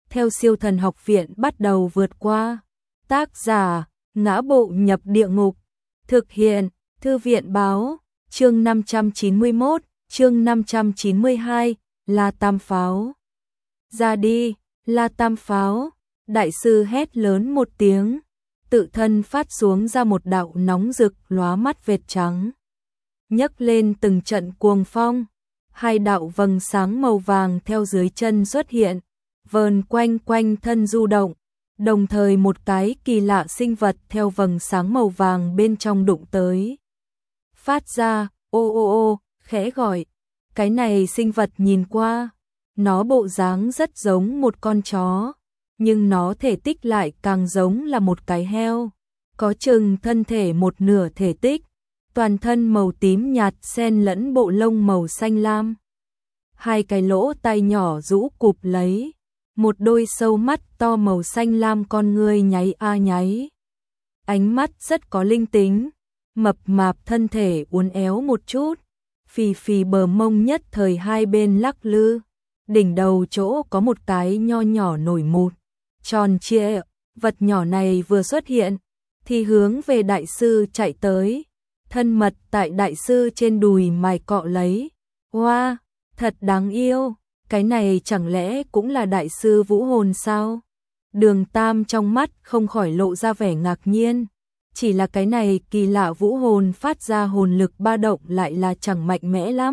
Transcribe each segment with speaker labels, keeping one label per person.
Speaker 1: theo Siêu Thần Học Viện bắt đầu vượt qua. Tác giả: Ngã Bộ Nhập Địa Ngục. Thực hiện: Thư viện báo. Chương 591, chương 592, La Tam Pháo. Ra đi, La Tam Pháo. Đại sư hét lớn một tiếng, tự thân phát xuống ra một đạo nóng rực lóa mắt vệt trắng. Nhấc lên từng trận cuồng phong, hai đạo vầng sáng màu vàng theo dưới chân xuất hiện, vờn quanh quanh thân du động, đồng thời một cái kỳ lạ sinh vật theo vầng sáng màu vàng bên trong đụng tới. Phát ra, ô ô ô, khẽ gọi. Cái này sinh vật nhìn qua, nó bộ dáng rất giống một con chó, nhưng nó thể tích lại càng giống là một cái heo, có chừng thân thể một nửa thể tích, toàn thân màu tím nhạt xen lẫn bộ lông màu xanh lam. Hai cái lỗ tai nhỏ rũ cụp lấy, một đôi sâu mắt to màu xanh lam con ngươi nháy a nháy. Ánh mắt rất có linh tính, mập mạp thân thể uốn éo một chút, phì phì bờ mông nhất thời hai bên lắc lư, đỉnh đầu chỗ có một cái nho nhỏ nổi mụt, tròn trịa, vật nhỏ này vừa xuất hiện, thì hướng về đại sư chạy tới, thân mật tại đại sư trên đùi mài cọ lấy. Wow, thật đáng yêu, cái này chẳng lẽ cũng là đại sư vũ hồn sao? Đường Tam trong mắt không khỏi lộ ra vẻ ngạc nhiên, chỉ là cái này kỳ lạ vũ hồn phát ra hồn lực ba động lại là chẳng mạnh mẽ lắm.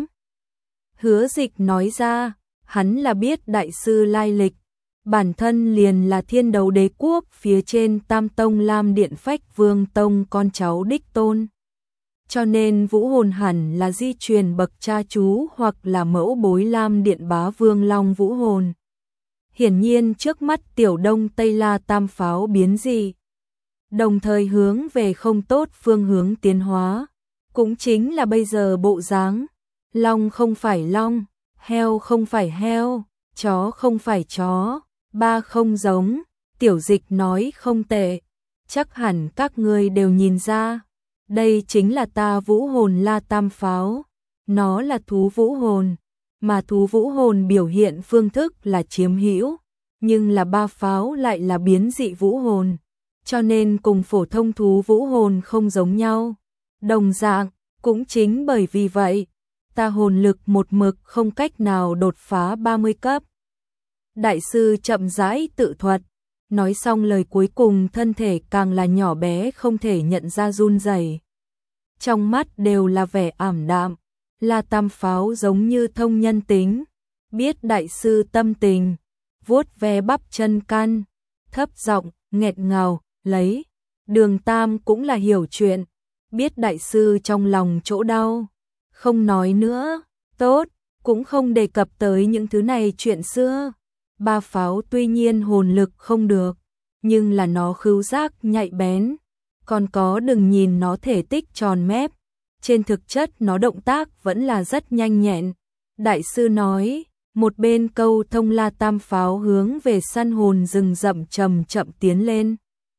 Speaker 1: Hứa Dịch nói ra, hắn là biết đại sư lai lịch, bản thân liền là Thiên Đấu Đế quốc phía trên Tam Tông Lam Điện Phách Vương Tông con cháu đích tôn. Cho nên vũ hồn hẳn là di truyền bậc cha chú hoặc là mẫu bối Lam Điện Bá Vương Long vũ hồn. Hiển nhiên trước mắt Tiểu Đông Tây La Tam Pháo biến dị, đồng thời hướng về không tốt phương hướng tiến hóa, cũng chính là bây giờ bộ dáng. Long không phải long, heo không phải heo, chó không phải chó, ba không giống. Tiểu Dịch nói không tệ, chắc hẳn các ngươi đều nhìn ra, đây chính là ta vũ hồn La Tam Pháo. Nó là thú vũ hồn, mà thú vũ hồn biểu hiện phương thức là chiếm hữu, nhưng là ba pháo lại là biến dị vũ hồn, cho nên cùng phổ thông thú vũ hồn không giống nhau. Đồng dạng, cũng chính bởi vì vậy, ta hồn lực một mực không cách nào đột phá 30 cấp. Đại sư chậm rãi tự thuật, nói xong lời cuối cùng thân thể càng là nhỏ bé không thể nhận ra run rẩy. Trong mắt đều là vẻ ảm đạm, La Tam Pháo giống như thông nhân tính, biết đại sư tâm tình, vuốt ve bắp chân can, thấp giọng nghẹt ngào lấy. Đường Tam cũng là hiểu chuyện, biết đại sư trong lòng chỗ đau, không nói nữa, tốt, cũng không đề cập tới những thứ này chuyện xưa. Ba pháo tuy nhiên hồn lực không được, nhưng là nó khứu giác nhạy bén, còn có đừng nhìn nó thể tích tròn mép, trên thực chất nó động tác vẫn là rất nhanh nhẹn. Đại sư nói, một bên câu thông La Tam Pháo hướng về săn hồn rừng rậm chậm chậm tiến lên.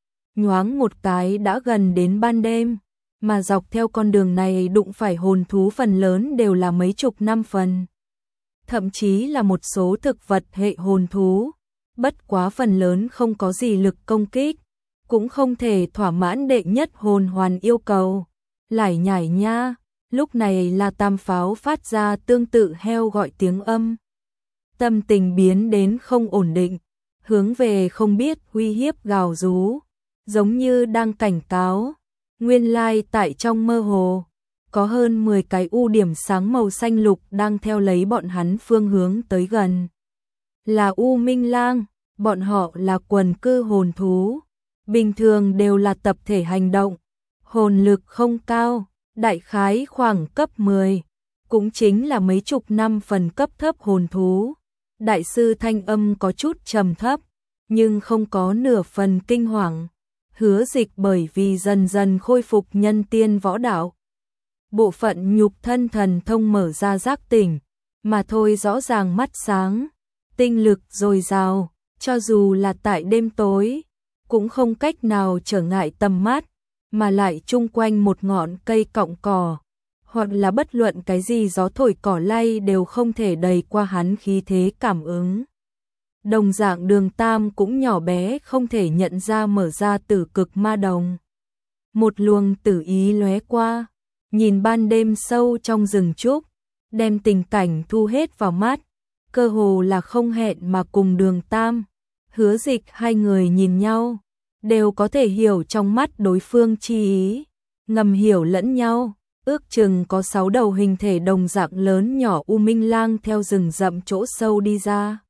Speaker 1: Nhoáng một cái đã gần đến ban đêm, mà dọc theo con đường này đụng phải hồn thú phần lớn đều là mấy chục năm phần. Thậm chí là một số thực vật hệ hồn thú, bất quá phần lớn không có gì lực công kích, cũng không thể thỏa mãn đệ nhất hồn hoàn yêu cầu. Lải nhải nha, lúc này La Tam Pháo phát ra tương tự heo gọi tiếng âm. Tâm tình biến đến không ổn định, hướng về không biết uy hiếp gào rú, giống như đang cảnh cáo. Nguyên lai tại trong mơ hồ, có hơn 10 cái u điểm sáng màu xanh lục đang theo lấy bọn hắn phương hướng tới gần. Là U Minh Lang, bọn họ là quần cư hồn thú, bình thường đều là tập thể hành động, hồn lực không cao, đại khái khoảng cấp 10, cũng chính là mấy chục năm phần cấp thấp hồn thú. Đại sư thanh âm có chút trầm thấp, nhưng không có nửa phần kinh hoàng. Hứa Dịch bởi vì dần dần khôi phục nhân tiên võ đạo, bộ phận nhục thân thần thông mở ra giác tỉnh, mà thôi rõ ràng mắt sáng, tinh lực dồi dào, cho dù là tại đêm tối, cũng không cách nào trở ngại tầm mắt, mà lại chung quanh một ngọn cây cọng cỏ, hoặc là bất luận cái gì gió thổi cỏ lay đều không thể đầy qua hắn khí thế cảm ứng. Đồng dạng Đường Tam cũng nhỏ bé không thể nhận ra mở ra tử cực ma đồng. Một luồng tử ý lóe qua, nhìn ban đêm sâu trong rừng trúc, đem tình cảnh thu hết vào mắt, cơ hồ là không hẹn mà cùng Đường Tam, Hứa Dịch hai người nhìn nhau, đều có thể hiểu trong mắt đối phương chi ý, ngầm hiểu lẫn nhau, ước chừng có 6 đầu hình thể đồng dạng lớn nhỏ u minh lang theo rừng rậm chỗ sâu đi ra.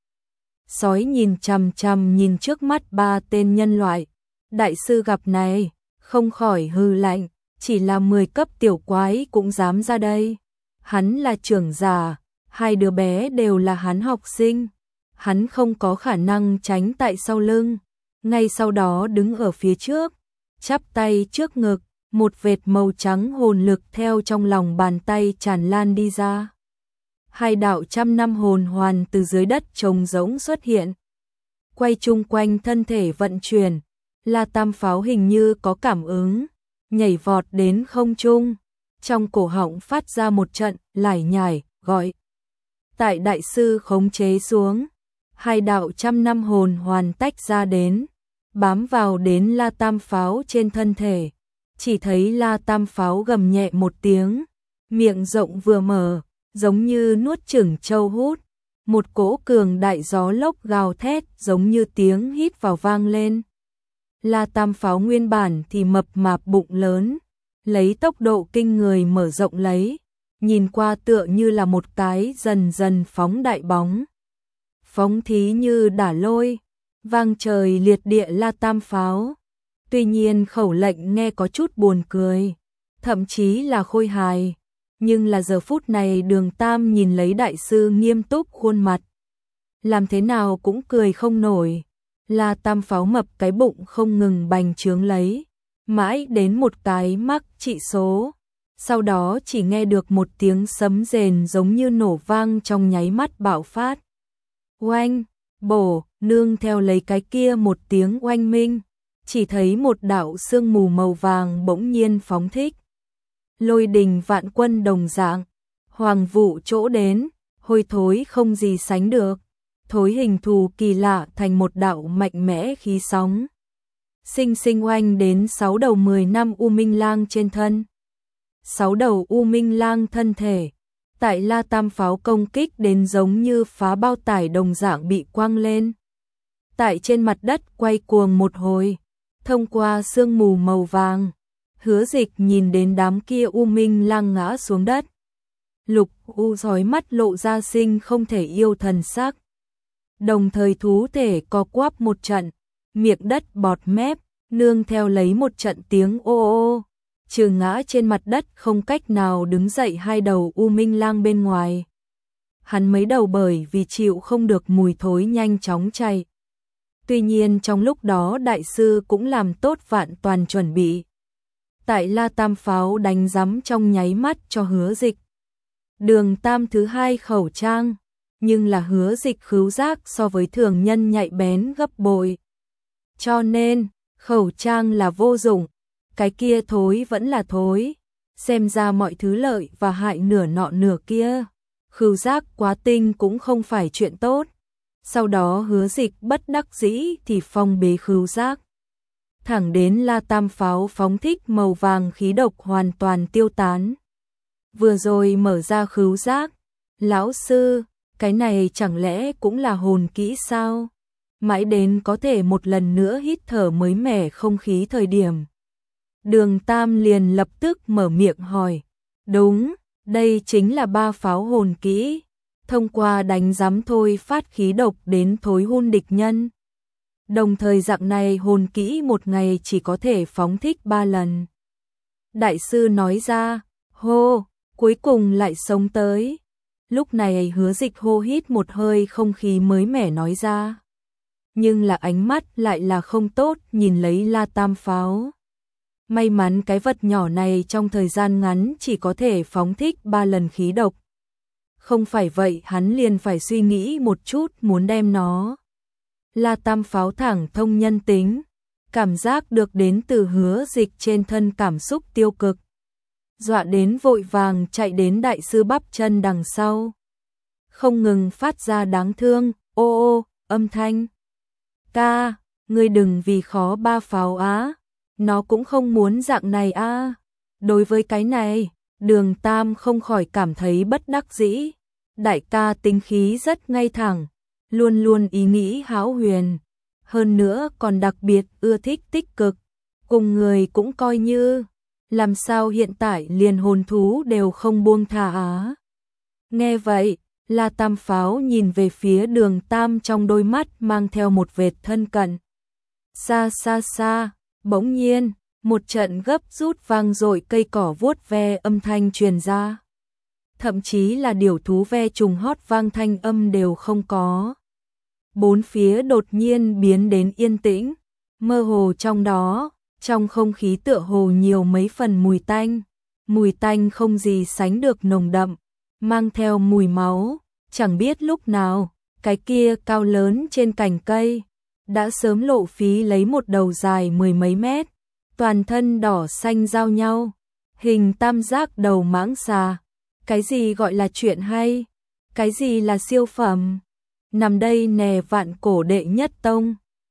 Speaker 1: Sói nhìn chằm chằm nhìn trước mắt ba tên nhân loại, đại sư gặp này, không khỏi hừ lạnh, chỉ là 10 cấp tiểu quái cũng dám ra đây. Hắn là trưởng giả, hai đứa bé đều là hắn học sinh, hắn không có khả năng tránh tại sau lưng, ngay sau đó đứng ở phía trước, chắp tay trước ngực, một vệt màu trắng hồn lực theo trong lòng bàn tay tràn lan đi ra. Hai đạo trăm năm hồn hoàn từ dưới đất trống rỗng xuất hiện, quay chung quanh thân thể vận chuyển, La Tam Pháo hình như có cảm ứng, nhảy vọt đến không trung, trong cổ họng phát ra một trận lải nhải, gọi. Tại đại sư khống chế xuống, hai đạo trăm năm hồn hoàn tách ra đến, bám vào đến La Tam Pháo trên thân thể, chỉ thấy La Tam Pháo gầm nhẹ một tiếng, miệng rộng vừa mở, giống như nuốt chửng trâu hút, một cỗ cường đại gió lốc gào thét giống như tiếng hít vào vang lên. La Tam Pháo nguyên bản thì mập mạp bụng lớn, lấy tốc độ kinh người mở rộng lấy, nhìn qua tựa như là một cái dần dần phóng đại bóng. Phóng thí như đả lôi, vang trời liệt địa La Tam Pháo. Tuy nhiên khẩu lệnh nghe có chút buồn cười, thậm chí là khôi hài, nhưng là giờ phút này Đường Tam nhìn lấy đại sư nghiêm túc khuôn mặt, làm thế nào cũng cười không nổi. La Tam Pháo mập cái bụng không ngừng bành trướng lấy, mãi đến một cái mắc trị số, sau đó chỉ nghe được một tiếng sấm rền giống như nổ vang trong nháy mắt bạo phát. Oanh, bổ, nương theo lấy cái kia một tiếng oanh minh, chỉ thấy một đạo sương mù màu vàng bỗng nhiên phóng thích. Lôi đình vạn quân đồng dạng, hoàng vụ chỗ đến, hôi thối không gì sánh được, thối hình thù kỳ lạ thành một đạo mạnh mẽ khí sóng. Sinh sinh oanh đến 6 đầu 10 năm U Minh Lang trên thân. 6 đầu U Minh Lang thân thể, tại La Tam Pháo công kích đến giống như phá bao tải đồng dạng bị quăng lên. Tại trên mặt đất quay cuồng một hồi, thông qua sương mù màu vàng, Hứa Dịch nhìn đến đám kia U Minh Lang ngã xuống đất. Lục U dõi mắt lộ ra sinh không thể yêu thần sắc. Đồng thời thú thể co quắp một trận, miệng đất bọt mép, nương theo lấy một trận tiếng ô ô, trừ ngã trên mặt đất không cách nào đứng dậy hai đầu U Minh Lang bên ngoài. Hắn mấy đầu bởi vì chịu không được mùi thối nhanh chóng chạy. Tuy nhiên trong lúc đó đại sư cũng làm tốt vạn toàn chuẩn bị. Tại La Tam Pháo đánh giấm trong nháy mắt cho Hứa Dịch. Đường Tam thứ hai khẩu trang, nhưng là Hứa Dịch khứu giác so với thường nhân nhạy bén gấp bội. Cho nên, khẩu trang là vô dụng, cái kia thối vẫn là thối, xem ra mọi thứ lợi và hại nửa nọ nửa kia. Khứu giác quá tinh cũng không phải chuyện tốt. Sau đó Hứa Dịch bất đắc dĩ thì phong bế khứu giác. Thẳng đến La Tam Pháo phóng thích màu vàng khí độc hoàn toàn tiêu tán. Vừa rồi mở ra khứu giác, lão sư, cái này chẳng lẽ cũng là hồn kỹ sao? Mãi đến có thể một lần nữa hít thở mới mẻ không khí thời điểm. Đường Tam liền lập tức mở miệng hỏi, đúng, đây chính là 3 pháo hồn kỹ, thông qua đánh giám thôi phát khí độc đến thối hun địch nhân. Đồng thời dạng này hồn kỹ một ngày chỉ có thể phóng thích 3 lần. Đại sư nói ra, hô, cuối cùng lại sống tới. Lúc này Hứa Dịch hô hít một hơi không khí mới mẻ nói ra. Nhưng là ánh mắt lại là không tốt nhìn lấy La Tam Pháo. May mắn cái vật nhỏ này trong thời gian ngắn chỉ có thể phóng thích 3 lần khí độc. Không phải vậy hắn liền phải suy nghĩ một chút muốn đem nó. La Tam Pháo thẳng thông nhân tính, cảm giác được đến từ Hứa Dịch trên thân cảm xúc tiêu cực. Dọa đến vội vàng chạy đến đại sư bắp chân đằng sau. Không ngừng phát ra đáng thương, ô ô, âm thanh. Ca, ngươi đừng vì khó ba pháo á, nó cũng không muốn dạng này a. Đối với cái này, Đường Tam không khỏi cảm thấy bất đắc dĩ. Đại ca tính khí rất ngay thẳng, luôn luôn ý nghĩ hão huyền, hơn nữa còn đặc biệt ưa thích tích cực, cùng người cũng coi như, làm sao hiện tại liền hồn thú đều không buông thả á. Nghe vậy, La Tam Pháo nhìn về phía Đường Tam trong đôi mắt mang theo một vệt thân cận. Xa xa xa, bỗng nhiên, một trận gấp rút vang dội cây cỏ vuốt ve âm thanh truyền ra. Thậm chí là điểu thú ve trùng hót vang thanh âm đều không có. Bốn phía đột nhiên biến đến yên tĩnh, mơ hồ trong đó, trong không khí tựa hồ nhiều mấy phần mùi tanh không gì sánh được nồng đậm, mang theo mùi máu, chẳng biết lúc nào, cái kia cao lớn trên cành cây, đã sớm lộ phí lấy một đầu dài mười mấy mét, toàn thân đỏ xanh giao nhau, hình tam giác đầu mãng xà. Cái gì gọi là chuyện hay? Cái gì là siêu phẩm? Nằm đây nè vạn cổ đệ nhất tông.